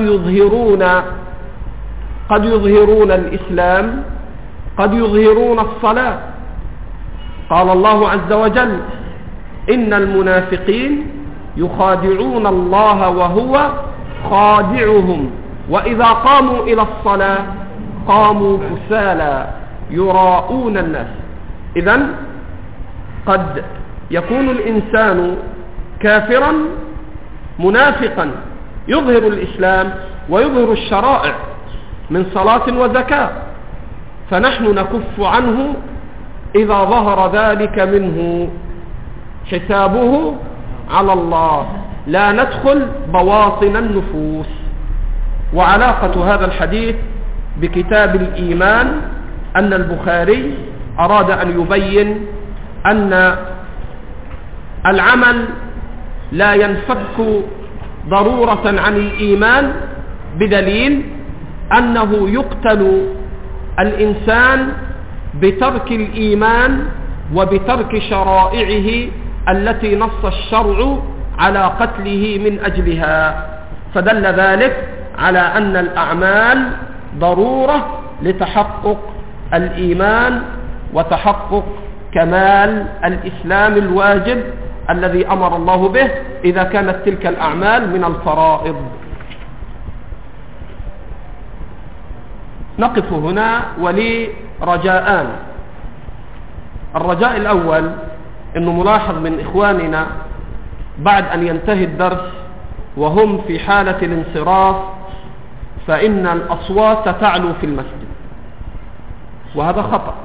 يظهرون الإسلام، قد يظهرون الصلاة. قال الله عز وجل: إن المنافقين يخادعون الله وهو خادعهم وإذا قاموا إلى الصلاة قاموا كسالى يراءون الناس. إذن قد يكون الإنسان كافرا منافقا يظهر الإسلام ويظهر الشرائع من صلاة وزكاة، فنحن نكف عنه إذا ظهر ذلك منه. حسابه على الله، لا ندخل بواطن النفوس. وعلاقة هذا الحديث بكتاب الإيمان أن البخاري أراد أن يبين أن العمل لا ينفك ضرورة عن الإيمان، بدليل أنه يقتل الإنسان بترك الإيمان وبترك شرائعه التي نص الشرع على قتله من أجلها. فدل ذلك على أن الأعمال ضرورة لتحقق الإيمان وتحقق كمال الإسلام الواجب الذي أمر الله به إذا كانت تلك الأعمال من الفرائض. نقف هنا ولي رجاءان. الرجاء الأول أنه ملاحظ من إخواننا بعد أن ينتهي الدرس وهم في حالة الانصراف فإن الأصوات تعلو في المسجد، وهذا خطأ.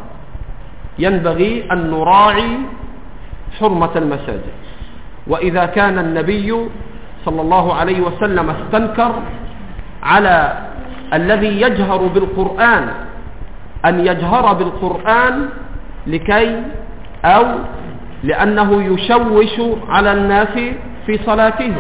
ينبغي أن نراعي حرمة المساجد. وإذا كان النبي صلى الله عليه وسلم استنكر على الذي يجهر بالقرآن أن يجهر بالقرآن لكي أو لأنه يشوش على الناس في صلاتهم،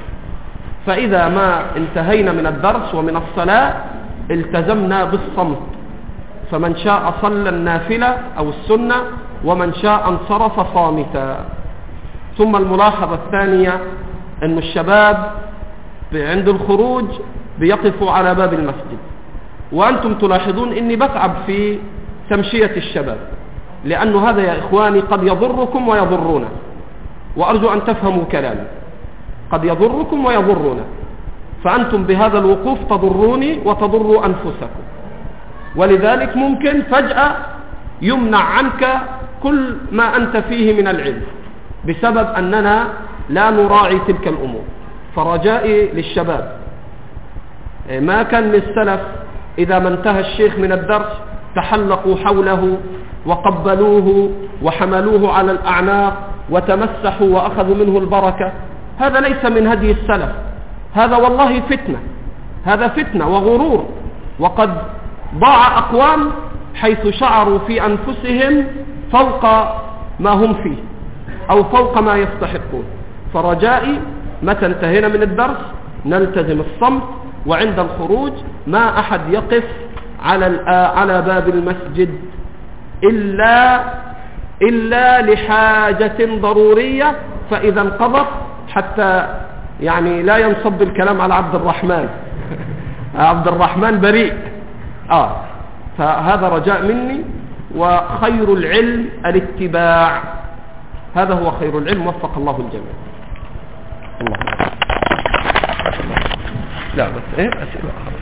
فإذا ما انتهينا من الدرس ومن الصلاة التزمنا بالصمت، فمن شاء صلى النافلة أو السنة ومن شاء انصرف صامتا. ثم الملاحظة الثانية أن الشباب عند الخروج بيقفوا على باب المسجد، وأنتم تلاحظون أني بتعب في تمشية الشباب، لأن هذا يا إخواني قد يضركم ويضرنا، وأرجو أن تفهموا كلامي. قد يضركم ويضرنا، فأنتم بهذا الوقوف تضروني وتضروا أنفسكم، ولذلك ممكن فجأة يمنع عنك كل ما أنت فيه من العلم بسبب أننا لا نراعي تلك الأمور. فرجائي للشباب، ما كان للسلف إذا ما انتهى الشيخ من الدرس تحلقوا حوله وقبلوه وحملوه على الأعناق وتمسحوا وأخذوا منه البركة. هذا ليس من هدي السلف، هذا والله فتنة، هذا فتنة وغرور. وقد ضاع أقوام حيث شعروا في أنفسهم فوق ما هم فيه أو فوق ما يستحقون. فرجائي متى انتهينا من الدرس نلتزم الصمت، وعند الخروج ما أحد يقف على باب المسجد إلا لحاجة ضرورية، فإذا انقضت حتى يعني لا ينصب الكلام على عبد الرحمن عبد الرحمن بريء. فهذا رجاء مني، وخير العلم الاتباع. هذا هو خير العلم، وفق الله الجميع. الله. لا بس ايه أسئلة.